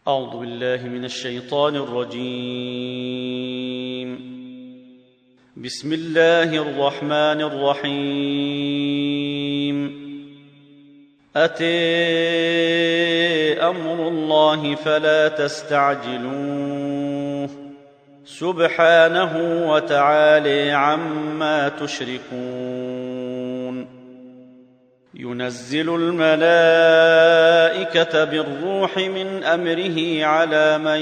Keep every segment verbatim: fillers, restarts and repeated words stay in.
أعوذ بالله من الشيطان الرجيم. بسم الله الرحمن الرحيم. أتى أمر الله فلا تستعجلوه سبحانه وتعالى عما تشركون. ينزل الملائكة بالروح من أمره على من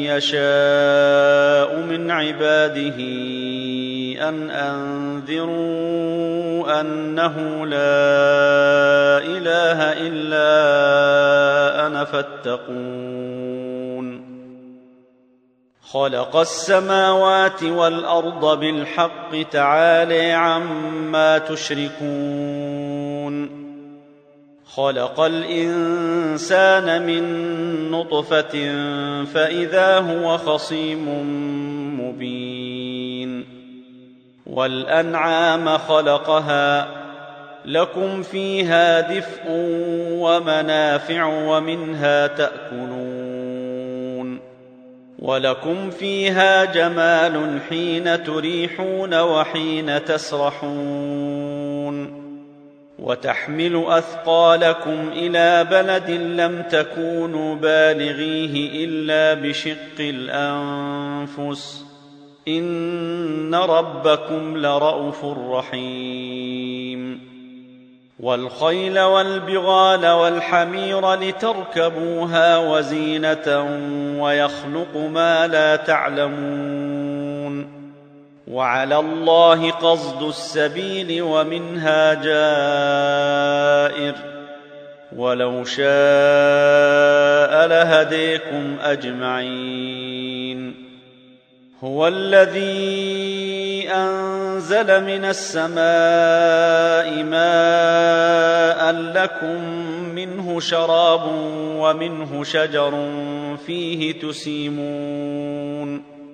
يشاء من عباده أن أنذروا أنه لا إله إلا أنا فاتقون. خلق السماوات والأرض بالحق تعالى عما تشركون. خلق الإنسان من نطفة فإذا هو خصيم مبين. والأنعام خلقها لكم فيها دفء ومنافع ومنها تأكلون. ولكم فيها جمال حين تريحون وحين تسرحون. وتحمل أثقالكم إلى بلد لم تكونوا بالغيه إلا بشق الأنفس إن ربكم لرءوف رحيم. والخيل والبغال والحمير لتركبوها وزينة ويخلق ما لا تعلمون. وعلى الله قصد السبيل ومنها جائر ولو شاء لهديكم أجمعين. هو الذي أنزل من السماء ماء لكم منه شراب ومنه شجر فيه تسيمون.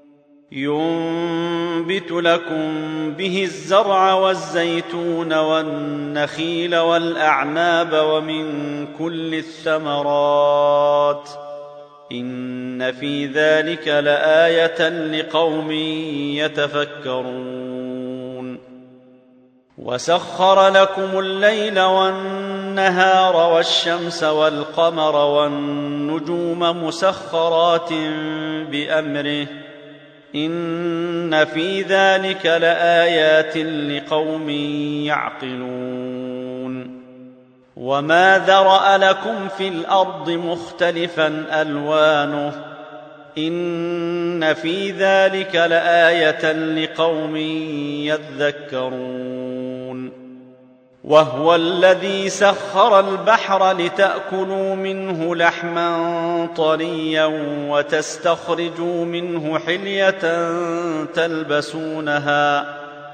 ينبت لكم به الزرع والزيتون والنخيل والأعناب ومن كل الثمرات إن في ذلك لآية لقوم يتفكرون. وسخر لكم الليل والنهار والشمس والقمر والنجوم مسخرات بأمره إن في ذلك لآيات لقوم يعقلون. وما ذرأ لكم في الأرض مختلفا ألوانه إن في ذلك لآية لقوم يذكرون. وهو الذي سخر البحر لتأكلوا منه لحما طريا وتستخرجوا منه حلية تلبسونها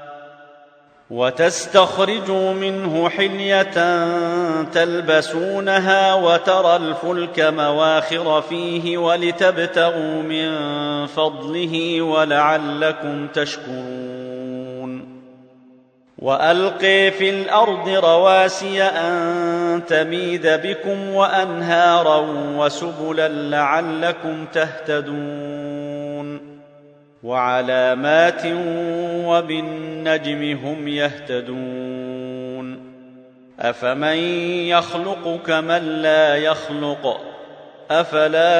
وتستخرجوا منه حلية تلبسونها وترى الفلك مواخر فيه ولتبتغوا من فضله ولعلكم تشكرون. وألقي في الأرض رواسي أن تميد بكم وأنهارا وسبلا لعلكم تهتدون. وعلامات وبالنجم هم يهتدون. أفمن يخلق كمن لا يخلق أفلا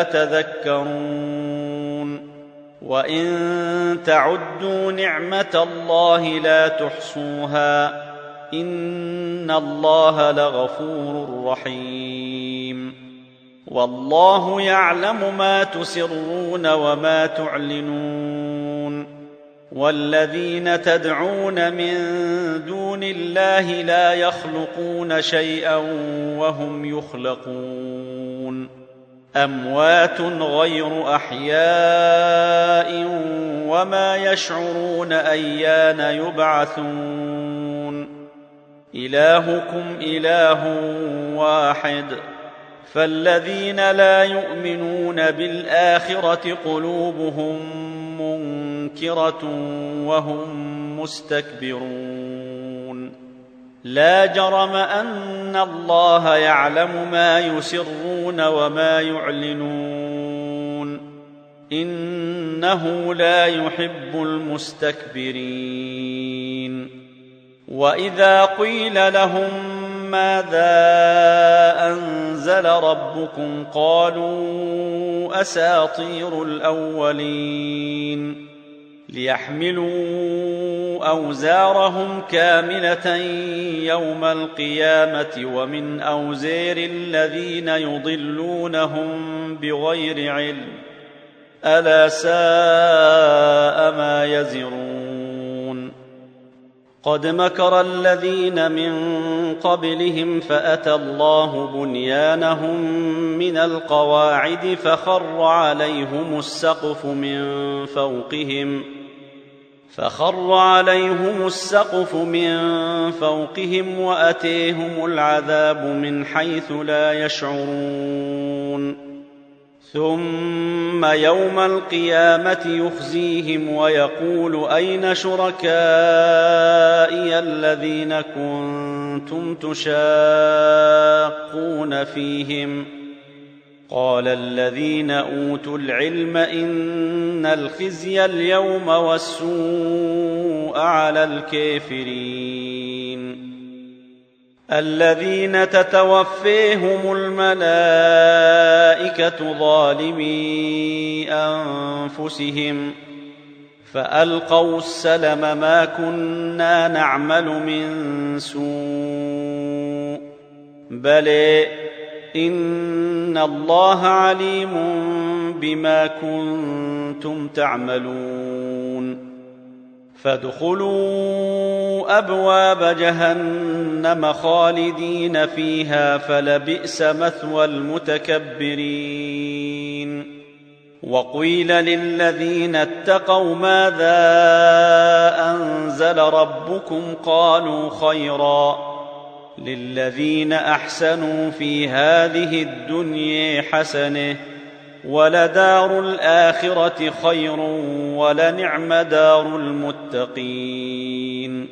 تذكرون. وإن تعدوا نعمة الله لا تحصوها إن الله لغفور رحيم. والله يعلم ما تسرون وما تعلنون. والذين تدعون من دون الله لا يخلقون شيئا وهم يخلقون. أموات غير أحياء وما يشعرون أيان يبعثون. إلهكم إله واحد فالذين لا يؤمنون بالآخرة قلوبهم منكرة وهم مستكبرون. لا جرم أن الله يعلم ما يسرون وما يعلنون إنه لا يحب المستكبرين وإذا قيل لهم ماذا أنزل ربكم قالوا أساطير الأولين ليحملوا أوزارهم كاملة يوم القيامة ومن أوزار الذين يضلونهم بغير علم ألا ساء ما يزرون قد مكر الذين من قبلهم فأتى الله بنيانهم من القواعد فخر عليهم السقف من فوقهم فخر عليهم السقف من فوقهم وأتيهم العذاب من حيث لا يشعرون ثم يوم القيامة يخزيهم ويقول أين شركائي الذين كنتم تشاقون فيهم قال الذين أوتوا العلم إن الخزي اليوم والسوء على الكافرين الذين تتوفيهم الملائكة ظالمي أنفسهم فألقوا السلم ما كنا نعمل من سوء بل إن الله عليم بما كنتم تعملون فادخلوا أبواب جهنم خالدين فيها فلبئس مثوى المتكبرين وقيل للذين اتقوا ماذا أنزل ربكم قالوا خيرا للذين أحسنوا في هذه الدنيا حسنة ولدار الآخرة خير ولنعم دار المتقين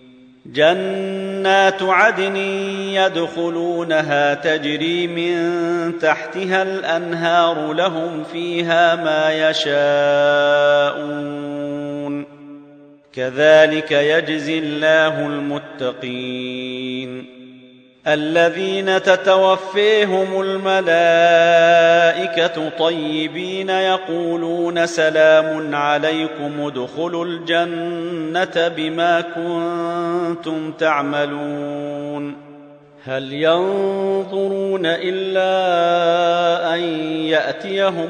جنات عدن يدخلونها تجري من تحتها الأنهار لهم فيها ما يشاءون كذلك يجزي الله المتقين الذين تتوفيهم الملائكة طيبين يقولون سلام عليكم ادخلوا الجنة بما كنتم تعملون هل ينظرون إلا أن يأتيهم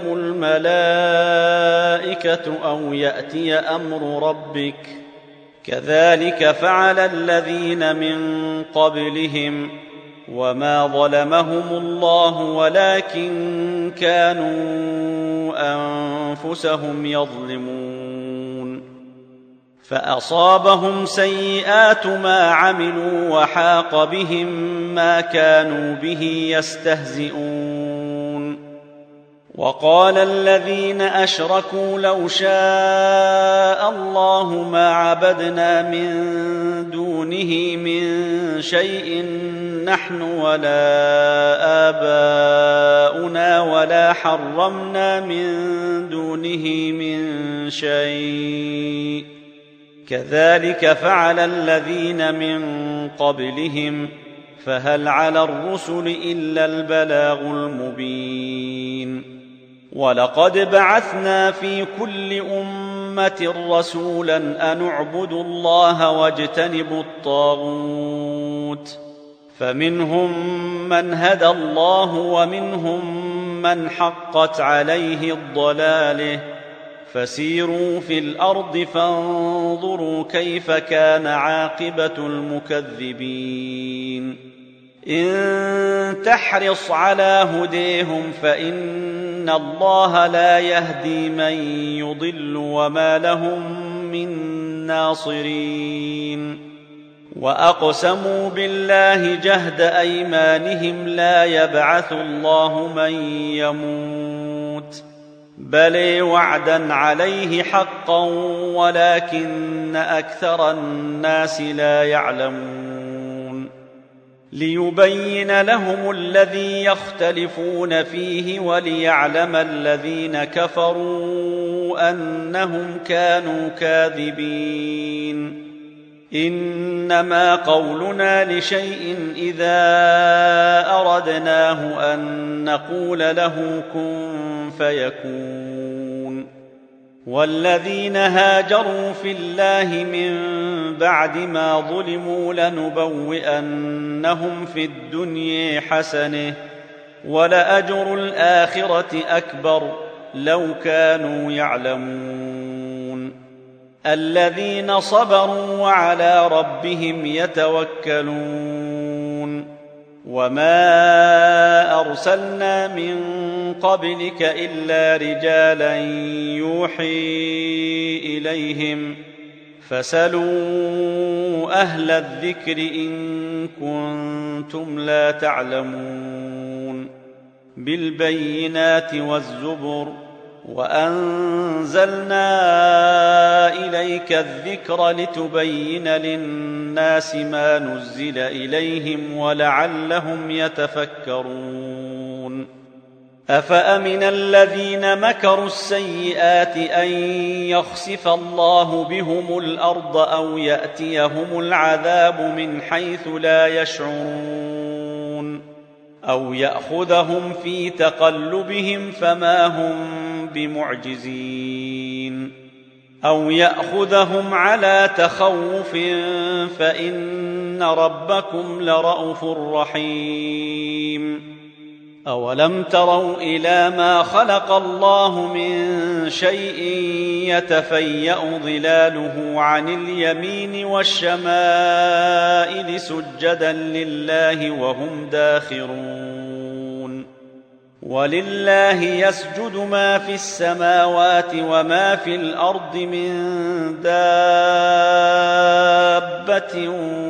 الملائكة أو يأتي أمر ربك كذلك فعل الذين من قبلهم وما ظلمهم الله ولكن كانوا أنفسهم يظلمون فأصابهم سيئات ما عملوا وحاق بهم ما كانوا به يستهزئون وقال الذين أشركوا لو شاء الله ما عبدنا من دونه من شيء نحن ولا آباؤنا ولا حرمنا من دونه من شيء كذلك فعل الذين من قبلهم فهل على الرسل إلا البلاغ المبين ولقد بعثنا في كل أمة رسولا أن اعبدوا الله واجتنبوا الطاغوت فمنهم من هدى الله ومنهم من حقت عليه الضلاله فسيروا في الأرض فانظروا كيف كان عاقبة المكذبين إن تحرص على هديهم فإن الله لا يهدي من يضل وما لهم من ناصرين وأقسموا بالله جهد أيمانهم لا يبعث الله من يموت بل وعدا عليه حقا ولكن أكثر الناس لا يعلمون ليبين لهم الذي يختلفون فيه وليعلم الذين كفروا أنهم كانوا كاذبين. إنما قولنا لشيء إذا أردناه أن نقول له كن فيكون. والذين هاجروا في الله من بعد ما ظلموا لنبوئنهم في الدنيا حسنة ولأجر الآخرة أكبر لو كانوا يعلمون. الذين صبروا وعلى ربهم يتوكلون. وما أرسلنا من قبلك إلا رجالا يوحي إليهم فاسألوا أهل الذكر إن كنتم لا تعلمون. بالبينات والزبر وأنزلنا إليك الذكر لتبين للناس ما نزل إليهم ولعلهم يتفكرون. أفأمن الذين مكروا السيئات أن يخسف الله بهم الأرض أو يأتيهم العذاب من حيث لا يشعرون أو يأخذهم في تقلبهم فما هم بمعجزين أو يأخذهم على تخوف فإن ربكم لرءوف رحيم. أولم تروا إلى ما خلق الله من شيء يتفيأ ظلاله عن اليمين والشمائل سجدا لله وهم داخرون. ولله يسجد ما في السماوات وما في الأرض من دابة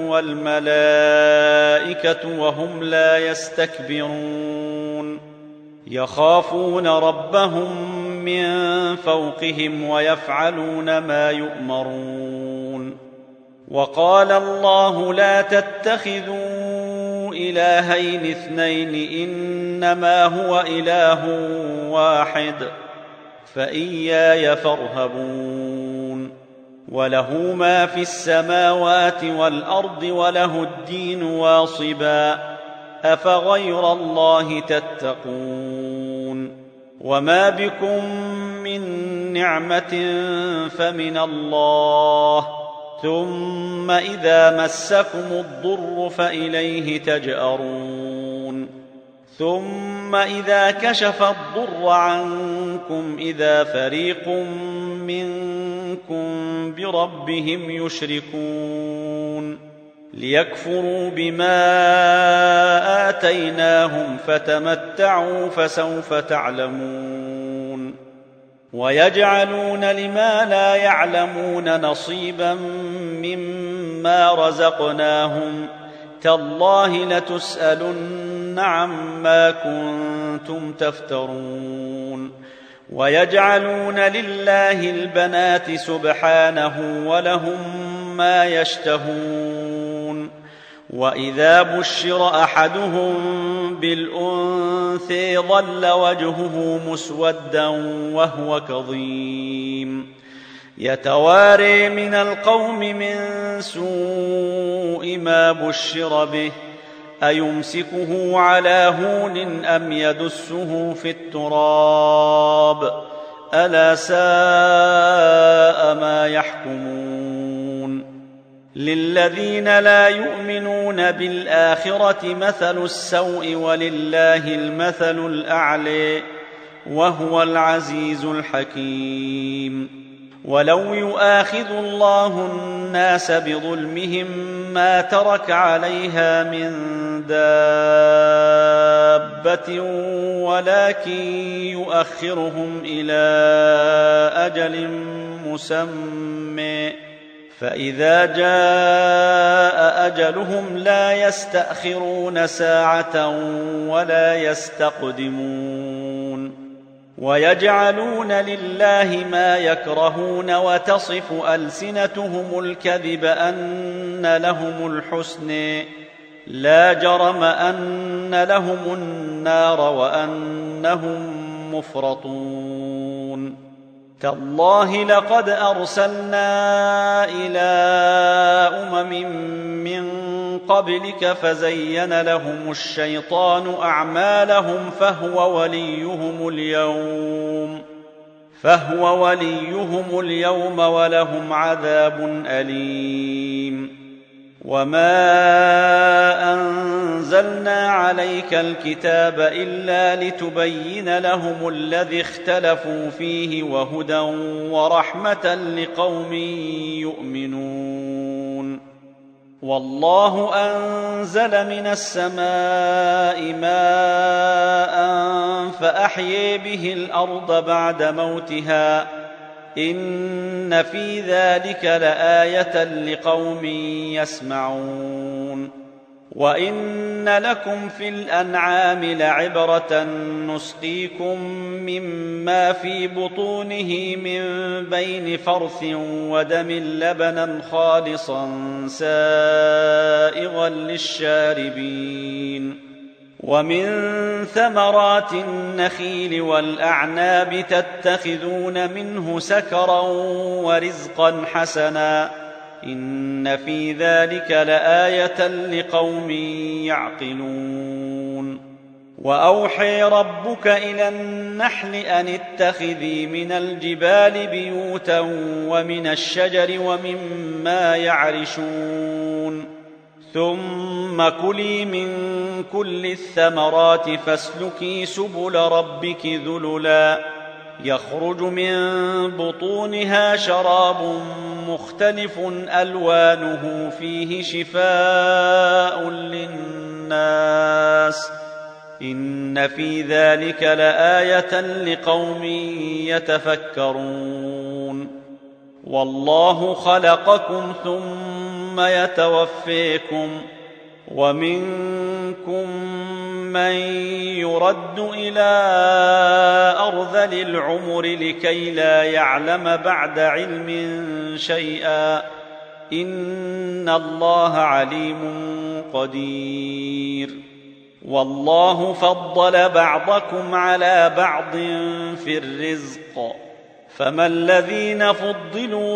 والملائكة وهم لا يستكبرون يخافون ربهم من فوقهم ويفعلون ما يؤمرون. وقال الله لا تتخذوا إلهين اثنين إنما هو إله واحد فإياي فارهبون. وله ما في السماوات والأرض وله الدين واصبا أفغير الله تتقون. وما بكم من نعمة فمن الله ثم إذا مسكم الضر فإليه تجأرون. ثم إذا كشف الضر عنكم إذا فريق منكم بربهم يشركون ليكفروا بما آتيناهم فتمتعوا فسوف تعلمون. ويجعلون لما لا يعلمون نصيبا مما رزقناهم تالله لتسألن عما كنتم تفترون. ويجعلون لله البنات سبحانه ولهم ما يشتهون. وإذا بشر أحدهم بالأنثى ظل وجهه مسودا وهو كظيم يتواري من القوم من سوء ما بشر به أيمسكه على هون أم يدسه في التراب ألا ساء ما يحكمون. للذين لا يؤمنون بالآخرة مثل السوء ولله المثل الأعلى وهو العزيز الحكيم. ولو يؤاخذ الله الناس بظلمهم ما ترك عليها من دابة ولكن يؤخرهم إلى أجل مسمى فإذا جاء أجلهم لا يستأخرون ساعة ولا يستقدمون. ويجعلون لله ما يكرهون وتصف ألسنتهم الكذب أن لهم الحسن لا جرم أن لهم النار وأنهم مفرطون تالله لقد أرسلنا إلى أمم من قبلك فزين لهم الشيطان أعمالهم فهو وليهم اليوم فهو وليهم اليوم ولهم عذاب أليم وما أنزلنا عليك الكتاب إلا لتبين لهم الذي اختلفوا فيه وهدى ورحمة لقوم يؤمنون والله أنزل من السماء ماء فأحيي به الأرض بعد موتها إن في ذلك لآية لقوم يسمعون وإن لكم في الأنعام لعبرة نسقيكم مما في بطونه من بين فرث ودم لبنا خالصا سائغا للشاربين ومن ثمرات النخيل والأعناب تتخذون منه سكرا ورزقا حسنا إن في ذلك لآية لقوم يعقلون وأوحي ربك إلى النحل أن اتخذي من الجبال بيوتا ومن الشجر ومما يعرشون ثم كلي من كل الثمرات فاسلكي سبل ربك ذللا يخرج من بطونها شراب مختلف ألوانه فيه شفاء للناس إن في ذلك لآية لقوم يتفكرون والله خلقكم ثم يتوفيكم ومنكم من يرد إلى أرذل العمر لكي لا يعلم بعد علم شيئا إن الله عليم قدير والله فضل بعضكم على بعض في الرزق فما الذين فضلوا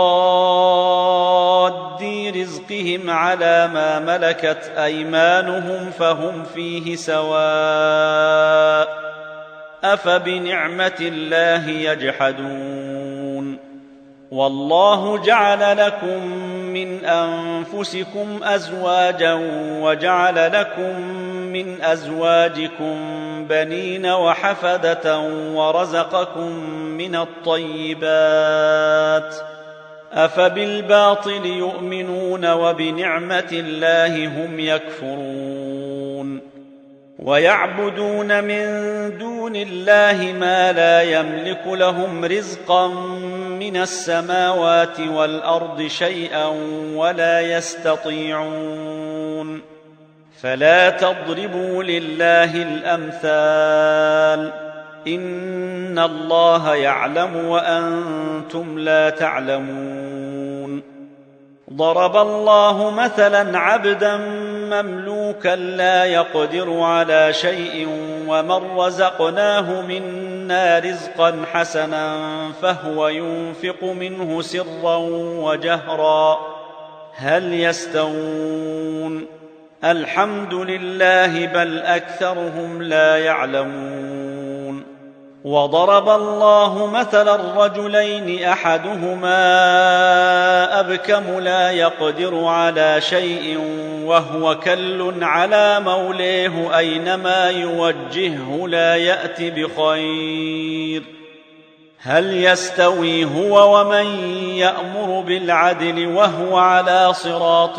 براد رزقهم على ما ملكت أيمانهم فهم فيه سواء أفبنعمة الله يجحدون والله جعل لكم من أنفسكم أزواجا وجعل لكم من أزواجكم بنين وحفدة ورزقكم من الطيبات أفبالباطل يؤمنون وبنعمة الله هم يكفرون ويعبدون من دون الله ما لا يملك لهم رزقا من السماوات والأرض شيئا ولا يستطيعون فلا تضربوا لله الأمثال إن الله يعلم وأنتم لا تعلمون ضرب الله مثلا عبدا مملوكا لا يقدر على شيء ومن رزقناه منا رزقا حسنا فهو ينفق منه سرا وجهرا هل يستوون الحمد لله بل أكثرهم لا يعلمون وضرب الله مثلا الرجلين أحدهما أبكم لا يقدر على شيء وهو كل على موليه أينما يوجهه لا يأت بخير هل يستوي هو ومن يأمر بالعدل وهو على صراط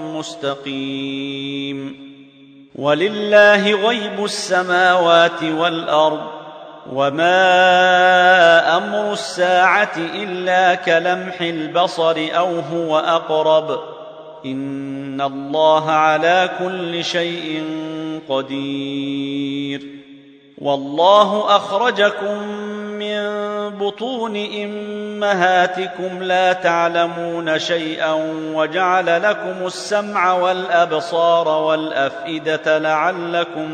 مستقيم ولله غيب السماوات والأرض وما أمر الساعة إلا كلمح البصر أو هو أقرب إن الله على كل شيء قدير والله أخرجكم من بطون أمهاتكم لا تعلمون شيئا وجعل لكم السمع والأبصار والأفئدة لعلكم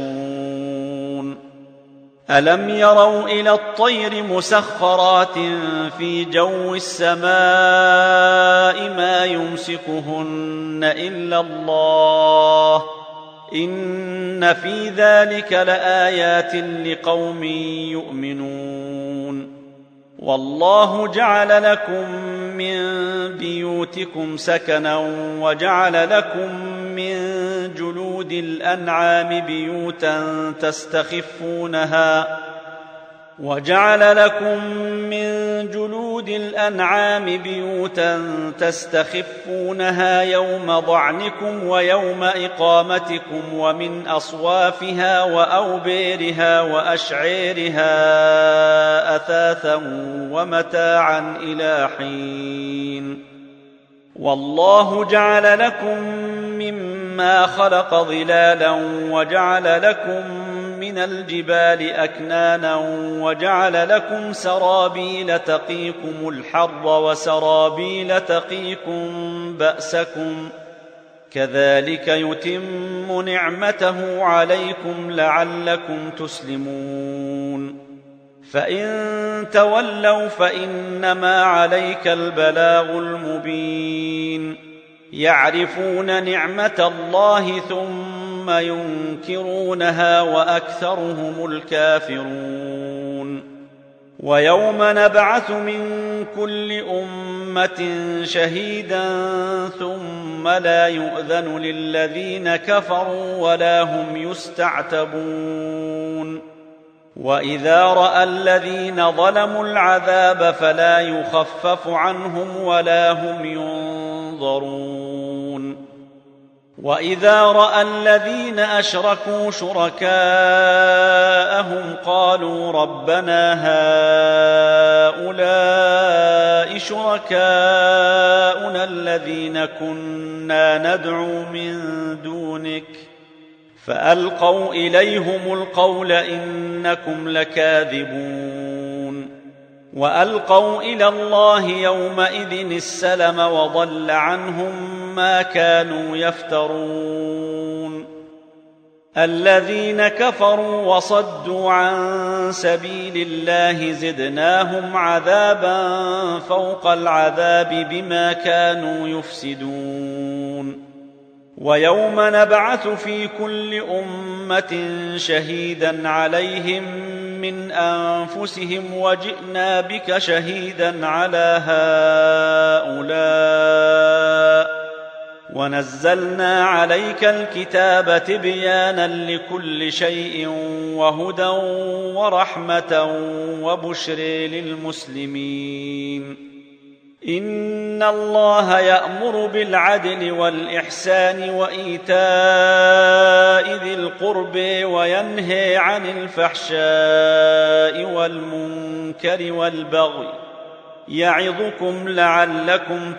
تشكرون ألم يروا إلى الطير مسخرات في جو السماء ما يمسكهن إلا الله إن في ذلك لآيات لقوم يؤمنون والله جعل لكم من بيوتكم سكنا وجعل لكم من جلود الأنعام بيوتا تستخفونها وجعل لكم من جلود الأنعام بيوتا تستخفونها يوم ضعنكم ويوم إقامتكم ومن أصوافها وأوبيرها وأشعيرها أثاثا ومتاعا إلى حين والله جعل لكم مما خلق ظلالا وجعل لكم من الجبال أكنانا وجعل لكم سرابيل تقيكم الحر وسرابيل تقيكم بأسكم كذلك يتم نعمته عليكم لعلكم تسلمون فإن تولوا فإنما عليك البلاغ المبين يعرفون نعمة الله ثم ينكرونها وأكثرهم الكافرون ويوم نبعث من كل أمة شهيدا ثم لا يؤذن للذين كفروا ولا هم يستعتبون وإذا رأى الذين ظلموا العذاب فلا يخفف عنهم ولا هم ينظرون وإذا رأى الذين أشركوا شركاءهم قالوا ربنا هؤلاء شركاؤنا الذين كنا ندعو من دونك فألقوا إليهم القول إنكم لكاذبون وألقوا إلى الله يومئذ السلم وضل عنهم ما كانوا يفترون الذين كفروا وصدوا عن سبيل الله زدناهم عذابا فوق العذاب بما كانوا يفسدون ويوم نبعث في كل أمة شهيدا عليهم من أنفسهم وجئنا بك شهيدا على هؤلاء ونزلنا عليك الكتاب تبيانا لكل شيء وهدى ورحمة وبشر للمسلمين إن الله يأمر بالعدل والإحسان وإيتاء ذي القرب وينهي عن الفحشاء والمنكر والبغي يعظكم لعلكم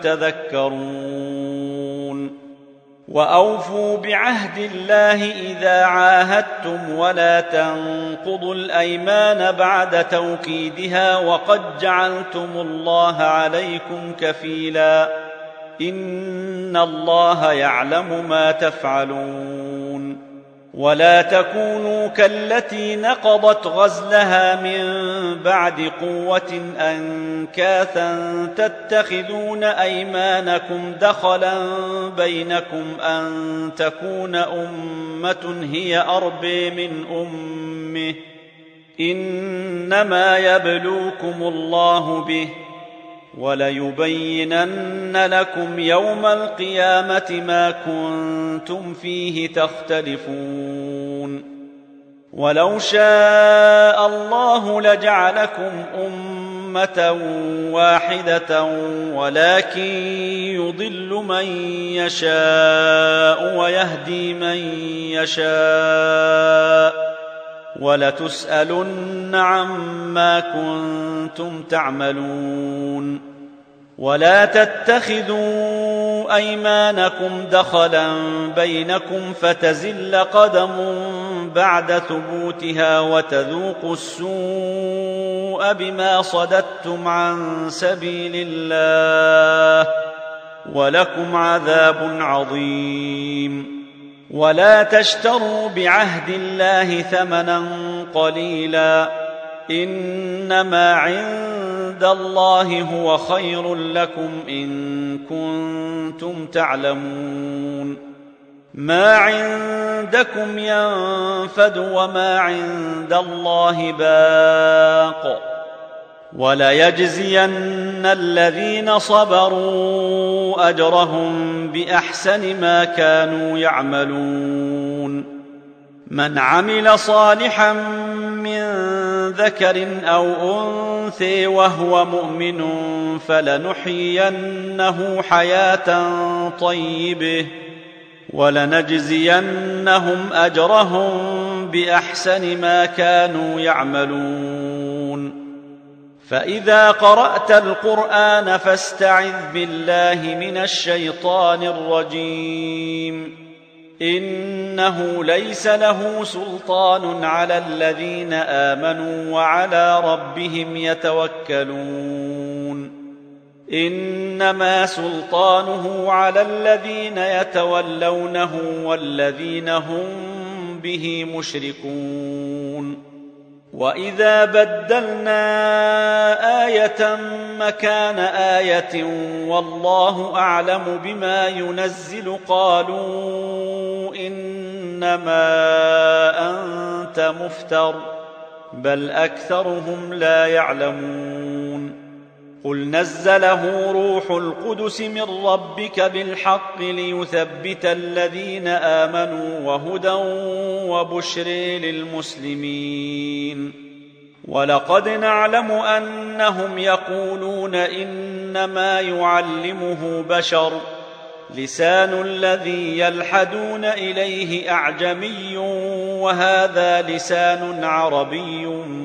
تذكرون وأوفوا بعهد الله إذا عاهدتم ولا تنقضوا الأيمان بعد توكيدها وقد جعلتم الله عليكم كفيلا إن الله يعلم ما تفعلون ولا تكونوا كالتي نقضت غزلها من بعد قوة أنكاثا تتخذون أيمانكم دخلا بينكم أن تكون أمة هي أربى من أمه إنما يبلوكم الله به وليبينن لكم يوم القيامة ما كنتم فيه تختلفون ولو شاء الله لجعلكم أمة واحدة ولكن يضل من يشاء ويهدي من يشاء ولتسألن عما كنتم تعملون ولا تتخذوا أيمانكم دخلا بينكم فتزل قدم بعد ثبوتها وتذوقوا السوء بما صددتم عن سبيل الله ولكم عذاب عظيم. ولا تشتروا بعهد الله ثمنا قليلا، إنما عند الله هو خير لكم إن كنتم تعلمون. ما عندكم ينفد وما عند الله باق، وليجزين الذين صبروا أجرهم بأحسن ما كانوا يعملون. من عمل صالحا من ذكر أو أنثى وهو مؤمن فلنحيينه حياة طيبة ولنجزينهم أجرهم بأحسن ما كانوا يعملون. فإذا قرأت القرآن فاستعذ بالله من الشيطان الرجيم. إنه ليس له سلطان على الذين آمنوا وعلى ربهم يتوكلون. إنما سلطانه على الذين يتولونه والذين هم به مشركون. وإذا بدلنا آية مكان آية والله أعلم بما ينزل قالوا إنما أنت مفتر بل أكثرهم لا يعلمون. قل نزله روح القدس من ربك بالحق ليثبت الذين آمنوا وهدى وبشر للمسلمين. ولقد نعلم أنهم يقولون إنما يعلمه بشر لسان الذي يلحدون إليه أعجمي وهذا لسان عربي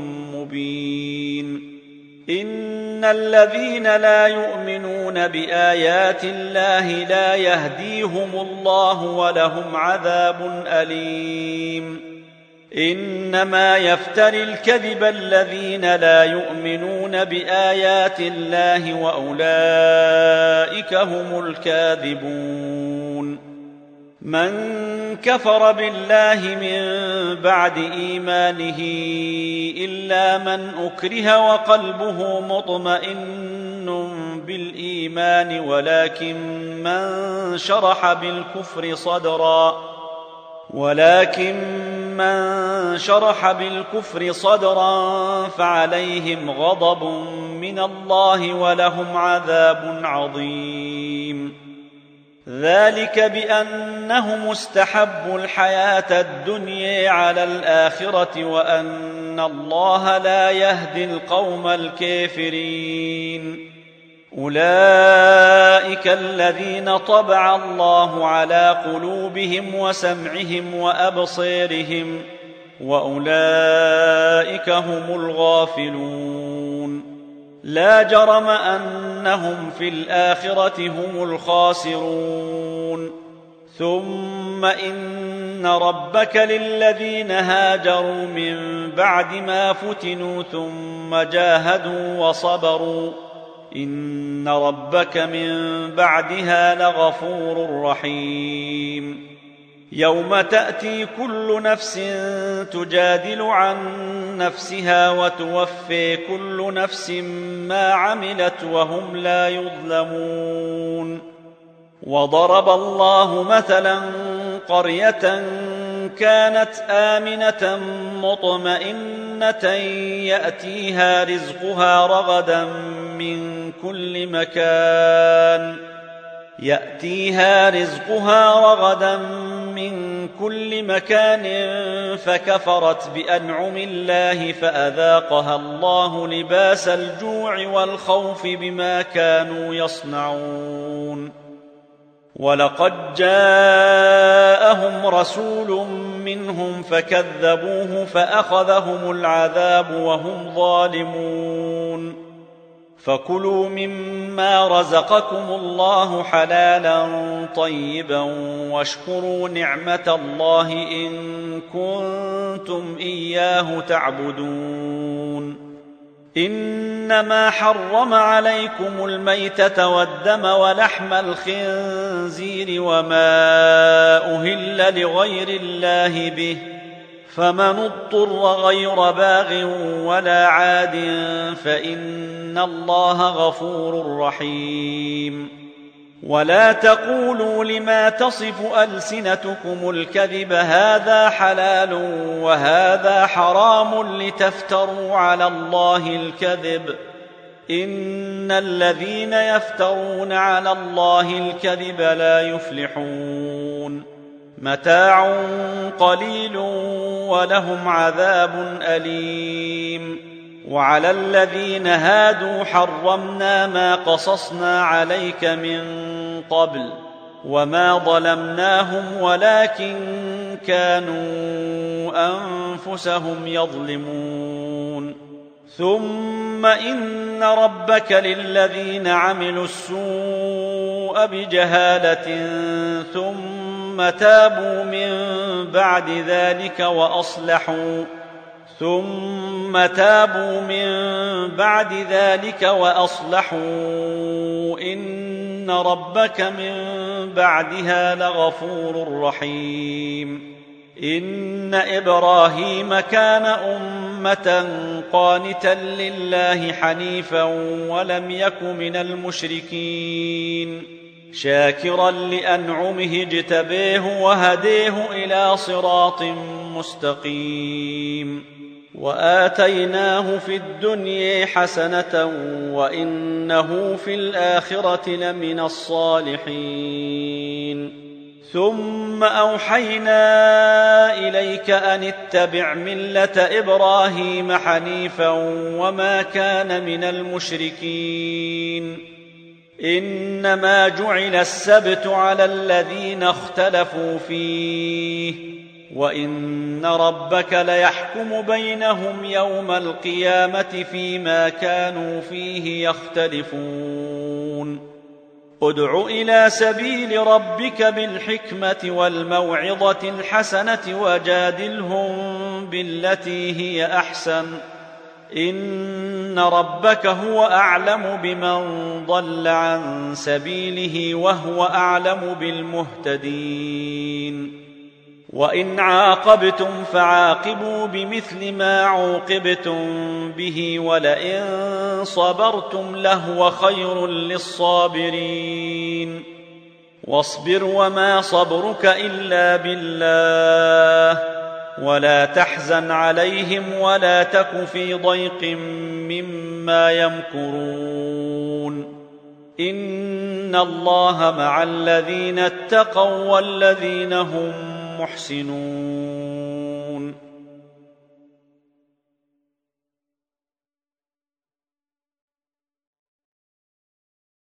مبين. إن الذين لا يؤمنون بآيات الله لا يهديهم الله ولهم عذاب أليم. إنما يفتري الكذب الذين لا يؤمنون بآيات الله وأولئك هم الكاذبون. من كفر بالله من بعد إيمانه إلا من أكره وقلبه مطمئن بالإيمان ولكن من شرح بالكفر صدرا ولكن من شرح بالكفر صدرا فعليهم غضب من الله ولهم عذاب عظيم. ذلك بأنهم استحبوا الحياة الدنيا على الآخرة وأن الله لا يهدي القوم الكافرين. أولئك الذين طبع الله على قلوبهم وسمعهم وأبصارهم وأولئك هم الغافلون. لا جرم أنهم في الآخرة هم الخاسرون. ثم إن ربك للذين هاجروا من بعد ما فتنوا ثم جاهدوا وصبروا إن ربك من بعدها لغفور رحيم. يوم تأتي كل نفس تجادل عن نفسها وتوفي كل نفس ما عملت وهم لا يظلمون. وضرب الله مثلا قرية كانت آمنة مطمئنة يأتيها رزقها رغدا من كل مكان يأتيها رزقها رغدا من كل مكان فكفرت بأنعم الله فأذاقها الله لباس الجوع والخوف بما كانوا يصنعون. ولقد جاءهم رسول منهم فكذبوه فأخذهم العذاب وهم ظالمون. فكلوا مما رزقكم الله حلالا طيبا واشكروا نعمة الله إن كنتم إياه تعبدون. إنما حرم عليكم الميتة والدم ولحم الخنزير وما أهل لغير الله به، فمن اضطر غير باغ ولا عاد فإن الله غفور رحيم. ولا تقولوا لما تصف ألسنتكم الكذب هذا حلال وهذا حرام لتفتروا على الله الكذب، إن الذين يفترون على الله الكذب لا يفلحون. متاع قليل ولهم عذاب أليم. وعلى الذين هادوا حرمنا ما قصصنا عليك من قبل وما ظلمناهم ولكن كانوا أنفسهم يظلمون. ثم إن ربك للذين عملوا السوء بجهالة ثم تابوا من بعد ذلك وأصلحوا ثم تابوا من بعد ذلك وأصلحوا إن ربك من بعدها لغفور رحيم. إن إبراهيم كان أمة قانتا لله حنيفا ولم يك من المشركين، شاكرا لأنعمه اجتبيه وهديه إلى صراط مستقيم. وآتيناه في الدنيا حسنة وإنه في الآخرة لمن الصالحين. ثم أوحينا إليك أن اتبع ملة إبراهيم حنيفا وما كان من المشركين. إنما جعل السبت على الذين اختلفوا فيه وإن ربك ليحكم بينهم يوم القيامة فيما كانوا فيه يختلفون. ادع إلى سبيل ربك بالحكمة والموعظة الحسنة وجادلهم بالتي هي أحسن، إن ربك هو أعلم بمن ضل عن سبيله وهو أعلم بالمهتدين. وإن عاقبتم فعاقبوا بمثل ما عوقبتم به ولئن صبرتم لهو خير للصابرين. واصبر وما صبرك إلا بالله ولا تحزن عليهم ولا تك في ضيق مما يمكرون. إن الله مع الذين اتقوا والذين هم محسنون.